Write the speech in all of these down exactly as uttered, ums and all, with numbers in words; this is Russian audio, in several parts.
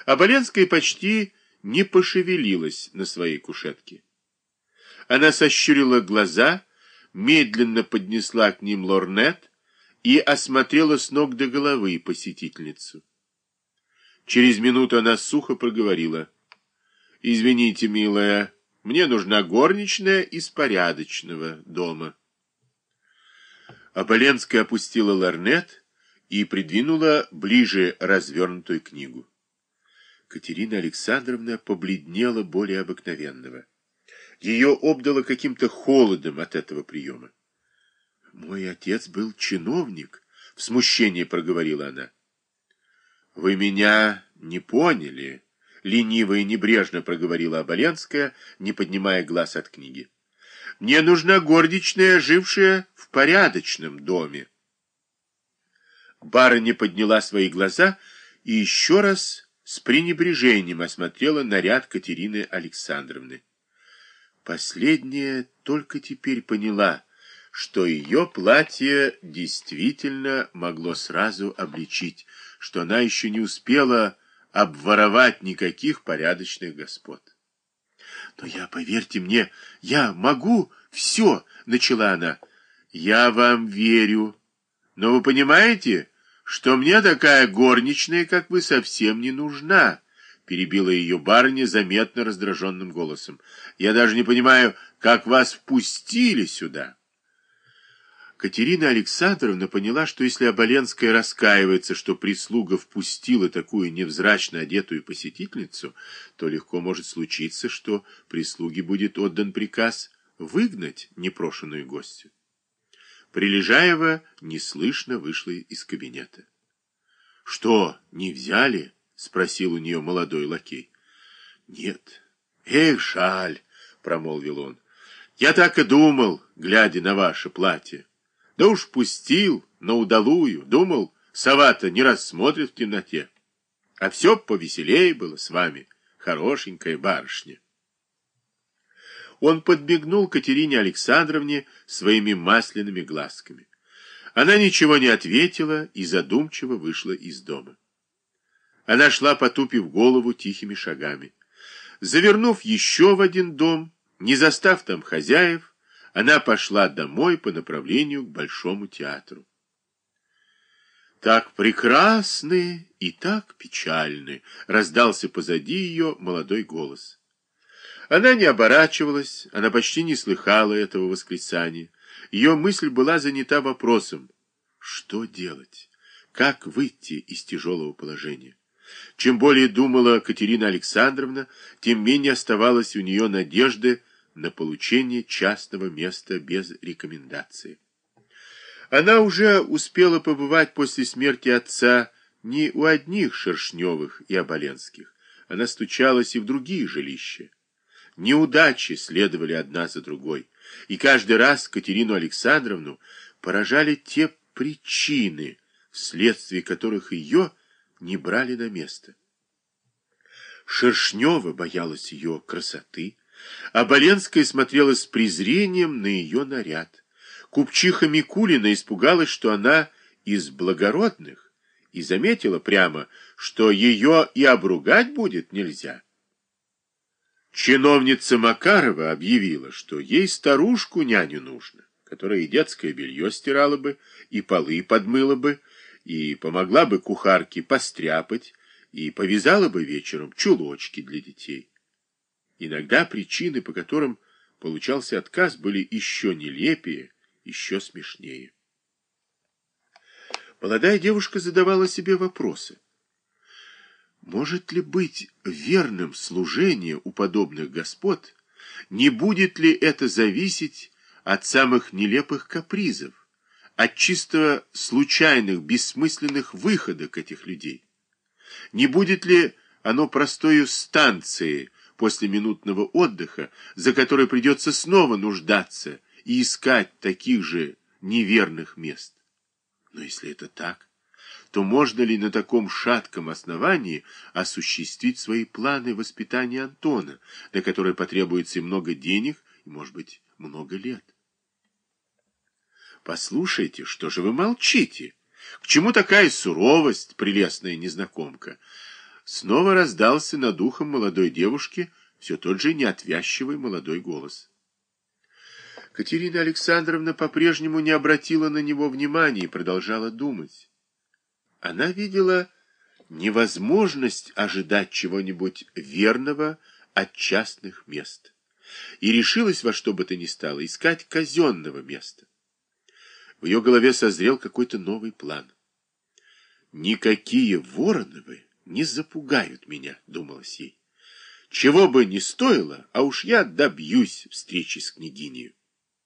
Оболенская почти не пошевелилась на своей кушетке. Она сощурила глаза, медленно поднесла к ним лорнет и осмотрела с ног до головы посетительницу. Через минуту она сухо проговорила: «Извините, милая, мне нужна горничная из порядочного дома». Оболенская опустила лорнет и придвинула ближе развернутую книгу. Катерина Александровна побледнела более обыкновенного. Ее обдало каким-то холодом от этого приема. «Мой отец был чиновник», — в смущении проговорила она. «Вы меня не поняли», — лениво и небрежно проговорила Оболенская, не поднимая глаз от книги. «Мне нужна горничная, жившая в порядочном доме». Барыня подняла свои глаза и еще раз с пренебрежением осмотрела наряд Катерины Александровны. Последняя только теперь поняла, что ее платье действительно могло сразу обличить, что она еще не успела обворовать никаких порядочных господ. «Но я, поверьте мне, я могу все», — начала она. «Я вам верю, но вы понимаете, что мне такая горничная, как вы, совсем не нужна», — перебила ее барыня заметно раздраженным голосом. «Я даже не понимаю, как вас впустили сюда». Катерина Александровна поняла, что если Оболенская раскаивается, что прислуга впустила такую невзрачно одетую посетительницу, то легко может случиться, что прислуге будет отдан приказ выгнать непрошенную гостью. Прилежаева неслышно вышла из кабинета. — Что, не взяли? — спросил у нее молодой лакей. — Нет. — Эх, жаль, — промолвил он. — Я так и думал, глядя на ваше платье. Да уж пустил на удалую, думал, сова-то не рассмотрит в темноте. А все повеселее было с вами, хорошенькая барышня. Он подбегнул Катерине Александровне своими масляными глазками. Она ничего не ответила и задумчиво вышла из дома. Она шла, потупив голову, тихими шагами. Завернув еще в один дом, не застав там хозяев, она пошла домой по направлению к Большому театру. «Так прекрасны и так печальны!» — раздался позади ее молодой голос. Она не оборачивалась, она почти не слыхала этого восклицания. Ее мысль была занята вопросом: что делать? Как выйти из тяжелого положения? Чем более думала Катерина Александровна, тем менее оставалось у нее надежды на получение частного места без рекомендации. Она уже успела побывать после смерти отца не у одних Шершневых и Оболенских. Она стучалась и в другие жилища. Неудачи следовали одна за другой, и каждый раз Катерину Александровну поражали те причины, вследствие которых ее не брали на место. Шершнева боялась ее красоты, Оболенская смотрела с презрением на ее наряд. Купчиха Микулина испугалась, что она из благородных, и заметила прямо, что ее и обругать будет нельзя. Чиновница Макарова объявила, что ей старушку-няню нужно, которая и детское белье стирала бы, и полы подмыла бы, и помогла бы кухарке постряпать, и повязала бы вечером чулочки для детей. Иногда причины, по которым получался отказ, были еще нелепее, еще смешнее. Молодая девушка задавала себе вопросы. Может ли быть верным служение у подобных господ? Не будет ли это зависеть от самых нелепых капризов, от чисто случайных, бессмысленных выходок этих людей? Не будет ли оно простою станцией после минутного отдыха, за которой придется снова нуждаться и искать таких же неверных мест? Но если это так, то можно ли на таком шатком основании осуществить свои планы воспитания Антона, на которые потребуется и много денег, и, может быть, много лет? Послушайте, что же вы молчите? К чему такая суровость, прелестная незнакомка? снова раздался над ухом молодой девушки все тот же неотвязчивый молодой голос. Катерина Александровна по-прежнему не обратила на него внимания и продолжала думать. Она видела невозможность ожидать чего-нибудь верного от частных мест и решилась во что бы то ни стало искать казенного места. В ее голове созрел какой-то новый план. «Никакие Вороновы не запугают меня», — думалось ей. «Чего бы ни стоило, а уж я добьюсь встречи с княгиней».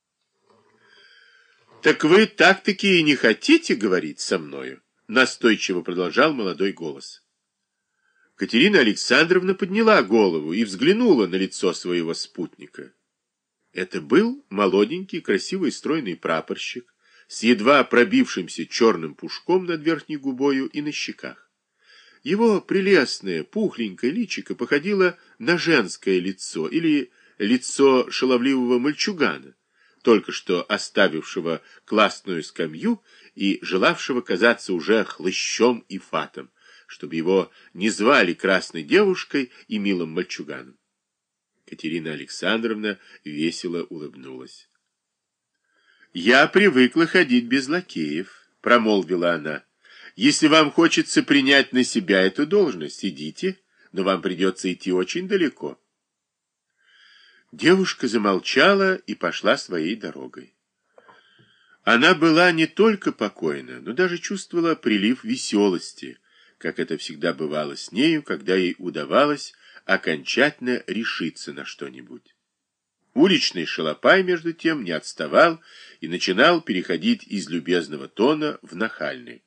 «Так вы так-таки и не хотите говорить со мною?» — настойчиво продолжал молодой голос. Катерина Александровна подняла голову и взглянула на лицо своего спутника. Это был молоденький, красивый, стройный прапорщик с едва пробившимся черным пушком над верхней губою и на щеках. Его прелестное, пухленькое личико походило на женское лицо или лицо шаловливого мальчугана, только что оставившего классную скамью и желавшего казаться уже хлыщом и фатом, чтобы его не звали красной девушкой и милым мальчуганом. Катерина Александровна весело улыбнулась. «Я привыкла ходить без лакеев», — промолвила она. «Если вам хочется принять на себя эту должность, идите, но вам придется идти очень далеко». Девушка замолчала и пошла своей дорогой. Она была не только покойна, но даже чувствовала прилив веселости, как это всегда бывало с нею, когда ей удавалось окончательно решиться на что-нибудь. Уличный шалопай, между тем, не отставал и начинал переходить из любезного тона в нахальный.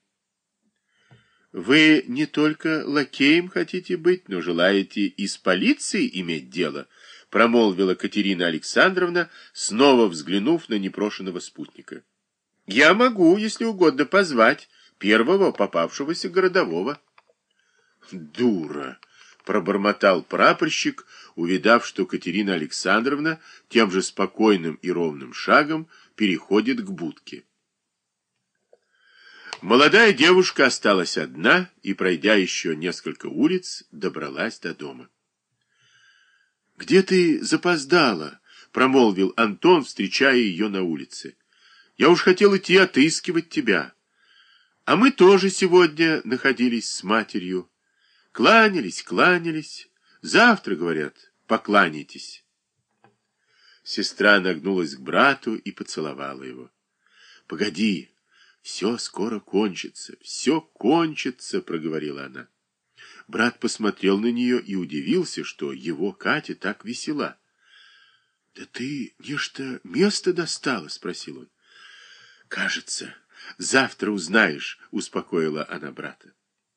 «Вы не только лакеем хотите быть, но желаете и с полицией иметь дело», промолвила Катерина Александровна, снова взглянув на непрошенного спутника. «Я могу, если угодно, позвать первого попавшегося городового». «Дура!» — пробормотал прапорщик, увидав, что Катерина Александровна тем же спокойным и ровным шагом переходит к будке. Молодая девушка осталась одна и, пройдя еще несколько улиц, добралась до дома. «Где ты запоздала?» — промолвил Антон, встречая ее на улице. «Я уж хотел идти отыскивать тебя. А мы тоже сегодня находились с матерью. Кланялись, кланялись. Завтра, говорят, покланяйтесь». Сестра нагнулась к брату и поцеловала его. «Погоди, все скоро кончится, все кончится», — проговорила она. Брат посмотрел на нее и удивился, что его Катя так весела. «Да ты нечто место достала?» — спросил он. «Кажется, завтра узнаешь», — успокоила она брата.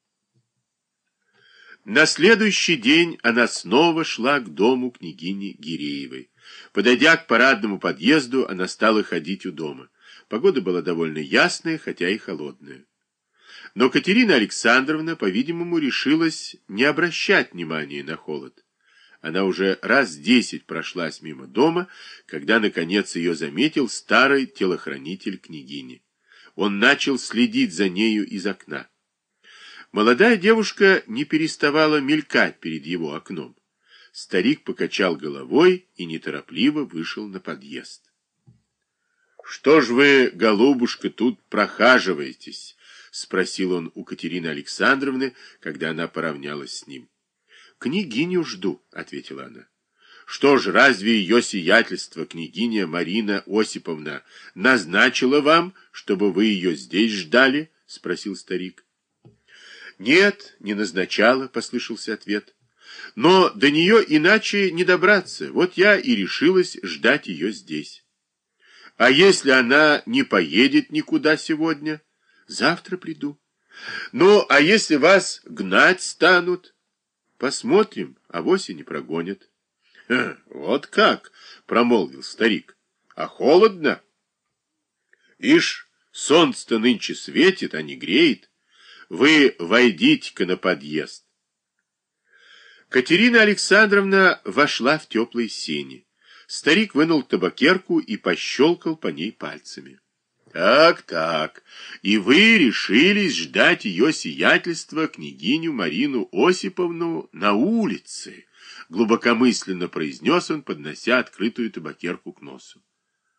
На следующий день она снова шла к дому княгини Гиреевой. Подойдя к парадному подъезду, она стала ходить у дома. Погода была довольно ясная, хотя и холодная. Но Катерина Александровна, по-видимому, решилась не обращать внимания на холод. Она уже раз десять прошлась мимо дома, когда, наконец, ее заметил старый телохранитель княгини. Он начал следить за нею из окна. Молодая девушка не переставала мелькать перед его окном. Старик покачал головой и неторопливо вышел на подъезд. «Что ж вы, голубушка, тут прохаживаетесь?» — спросил он у Катерины Александровны, когда она поравнялась с ним. «Княгиню жду», — ответила она. «Что ж, разве ее сиятельство, княгиня Марина Осиповна, назначила вам, чтобы вы ее здесь ждали?» — спросил старик. «Нет, не назначала», — послышался ответ. «Но до нее иначе не добраться, вот я и решилась ждать ее здесь. А если она не поедет никуда сегодня, завтра приду. Ну, а если вас гнать станут, посмотрим, авось и не прогонят». «Вот как!» — промолвил старик. «А холодно? Ишь, солнце-то нынче светит, а не греет. Вы войдите-ка на подъезд». Катерина Александровна вошла в теплые сени. Старик вынул табакерку и пощелкал по ней пальцами. Так, так. И вы решились ждать ее сиятельства, княгиню Марину Осиповну, на улице, глубокомысленно произнес он, поднося открытую табакерку к носу.